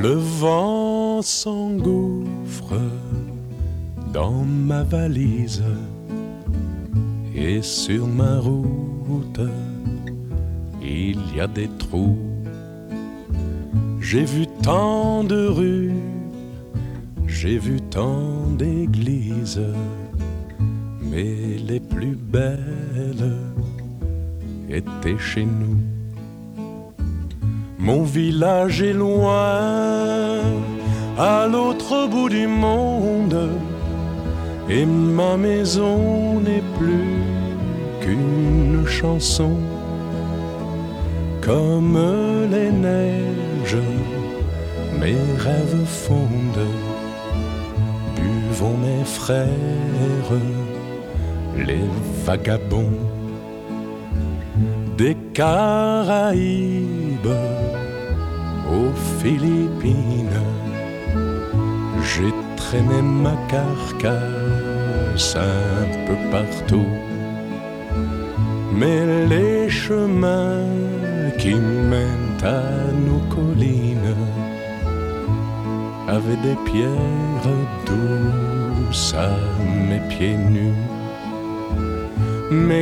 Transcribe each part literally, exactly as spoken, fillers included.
Le vent s'engouffre dans ma valise et sur ma route il y a des trous. J'ai vu tant de rues, j'ai vu tant d'églises, mais les plus belles étaient chez nous. Mon village est loin, à l'autre bout du monde, et ma maison n'est plus qu'une chanson. Comme les neiges, mes rêves fondent. Buvons mes frères, les vagabonds des Caraïbes aux Philippines. J'ai traîné ma carcasse un peu partout, mais les chemins qui mènent à nos collines avaient des pierres douces à mes pieds nus. Mes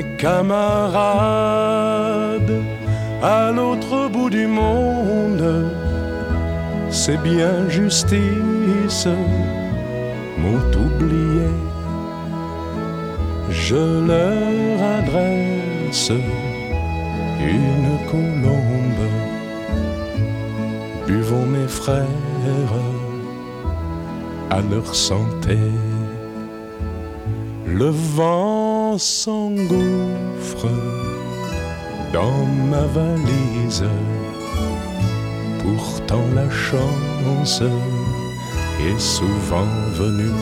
camarades à l'autre bout du monde, c'est bien justice, m'ont oublié. Je leur adresse une colombe. Buvons mes frères à leur santé. Le vent s'engouffre dans ma valise, pourtant la chance est souvent venue.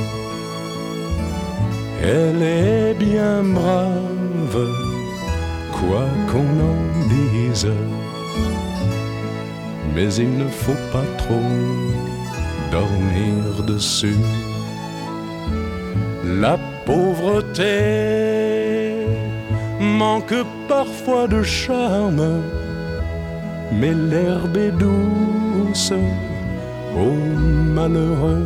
Elle est bien brave, quoi qu'on en dise, mais il ne faut pas trop dormir dessus. La pauvreté manque parfois de charme, mais l'herbe est douce aux malheureux.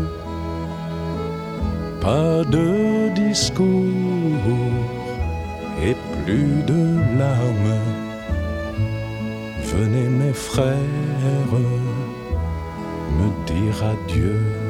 Pas de discours et plus de larmes. Venez mes frères me dire adieu.